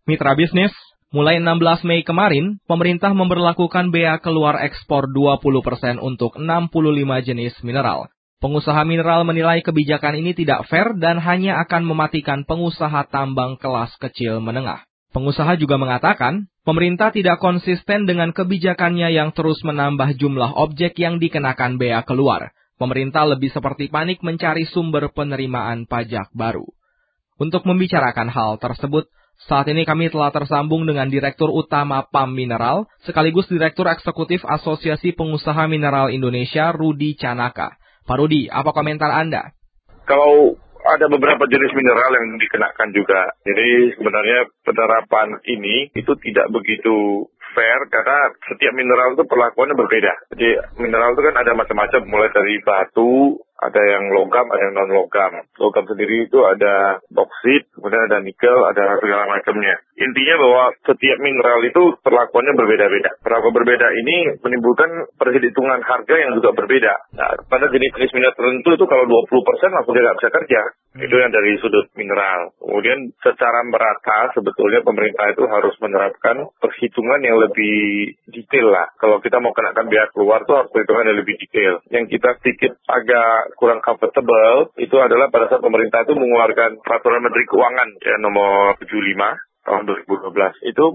Mitra bisnis, mulai 16 Mei kemarin, pemerintah memberlakukan bea keluar ekspor 20% untuk 65 jenis mineral. Pengusaha mineral menilai kebijakan ini tidak fair dan hanya akan mematikan pengusaha tambang kelas kecil menengah. Pengusaha juga mengatakan, pemerintah tidak konsisten dengan kebijakannya yang terus menambah jumlah objek yang dikenakan bea keluar. Pemerintah lebih seperti panik mencari sumber penerimaan pajak baru. Untuk membicarakan hal tersebut, saat ini kami telah tersambung dengan Direktur Utama PAM Mineral, sekaligus Direktur Eksekutif Asosiasi Pengusaha Mineral Indonesia, Rudi Canaka. Pak Rudi, apa komentar Anda? Kalau ada beberapa jenis mineral yang dikenakan juga, jadi sebenarnya penerapan ini itu tidak begitu fair karena setiap mineral itu perlakuannya berbeda. Jadi mineral itu kan ada macam-macam, mulai dari batu, ada yang logam, ada yang non-logam. Logam sendiri itu ada boksit, kemudian ada nikel, ada segala macamnya. Intinya bahwa setiap mineral itu perlakuannya berbeda-beda. Perlakuan berbeda ini menimbulkan perhitungan harga yang juga berbeda. Nah, pada jenis-jenis mineral tertentu itu kalau 20% langsung dia nggak bisa kerja. Itu yang dari sudut mineral. Kemudian secara merata sebetulnya pemerintah itu harus menerapkan perhitungan yang lebih detail lah. Kalau kita mau kenakan biaya keluar tuh harus perhitungan yang lebih detail. Yang kita sedikit agak kurang comfortable itu adalah pada saat pemerintah itu mengeluarkan peraturan Menteri Keuangan ya nomor 75 tahun 2012 itu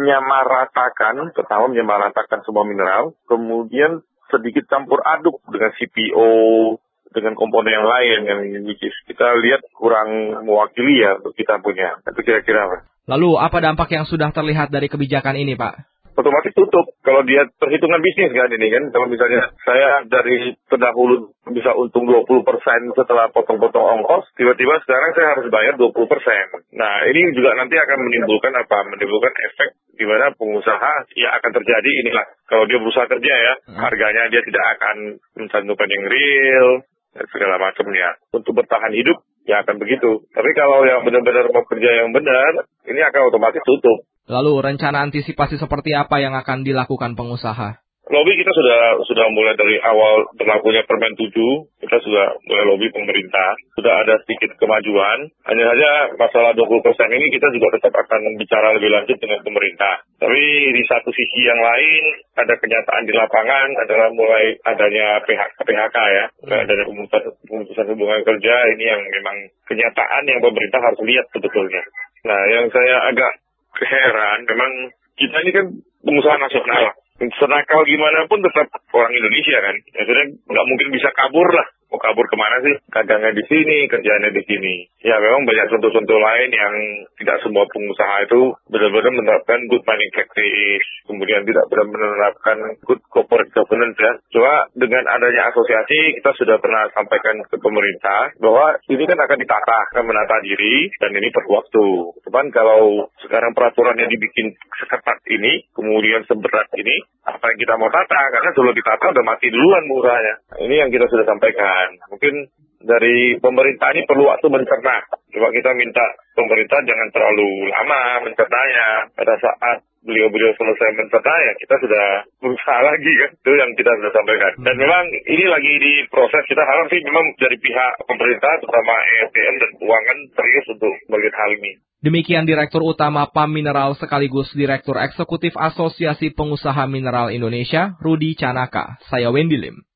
menyamaratakan semua mineral, kemudian sedikit campur aduk dengan CPO, dengan komponen yang lain yang kita lihat kurang mewakili ya untuk kita punya. Itu kira-kira Pak. Lalu apa dampak yang sudah terlihat dari kebijakan ini Pak? Otomatis tutup. Kalau dia perhitungan bisnis kan ini kan. Kalau misalnya saya dari terdahulu bisa untung 20% setelah potong-potong ongkos, tiba-tiba sekarang saya harus bayar 20%. Nah ini juga nanti akan menimbulkan efek di mana pengusaha ya akan terjadi inilah. Kalau dia berusaha kerja ya, harganya dia tidak akan mencantumkan yang real, dan segala macamnya. Untuk bertahan hidup ya akan begitu. Tapi kalau yang benar-benar mau kerja yang benar, ini akan otomatis tutup. Lalu rencana antisipasi seperti apa yang akan dilakukan pengusaha? Lobby kita sudah mulai dari awal berlakunya Permen 7, kita sudah mulai lobby pemerintah. Sudah ada sedikit kemajuan. Hanya saja masalah 20% ini kita juga tetap akan bicara lebih lanjut dengan pemerintah. Tapi di satu sisi yang lain, ada kenyataan di lapangan adalah mulai adanya PHK ya. Adanya pemutusan hubungan kerja, ini yang memang kenyataan yang pemerintah harus lihat sebetulnya. Nah, yang saya agak heran, memang kita ini kan pengusaha nasional. Senakal gimana pun tetap orang Indonesia kan. Ya sudah nggak mungkin bisa kabur lah. Mau kabur kemana sih? Dagangnya di sini, kerjaannya di sini. Ya memang banyak contoh-contoh lain yang tidak semua pengusaha itu benar-benar menerapkan good mining practice. Kemudian tidak benar menerapkan good corporate governance ya. Cuma dengan adanya asosiasi kita sudah pernah sampaikan ke pemerintah bahwa ini kan akan ditata, akan menata diri dan ini perlu waktu. Cuman kalau sekarang peraturannya dibikin seketat ini, kemudian seberat ini, apa yang kita mau tata? Karena dulu ditata udah mati duluan murahnya. Nah, ini yang kita sudah sampaikan. Mungkin dari pemerintah ini perlu waktu mencerna. Coba kita minta pemerintah jangan terlalu lama mencernanya. Pada saat beliau-beliau selesai mencerna ya kita sudah berusaha lagi kan. Itu yang kita sudah sampaikan. Dan memang ini lagi diproses. Kita harap sih memang dari pihak pemerintah terutama ESDM dan keuangan serius untuk melihat hal ini. Demikian Direktur Utama PAM Mineral sekaligus Direktur Eksekutif Asosiasi Pengusaha Mineral Indonesia, Rudi Canaka. Saya Wendy Lim.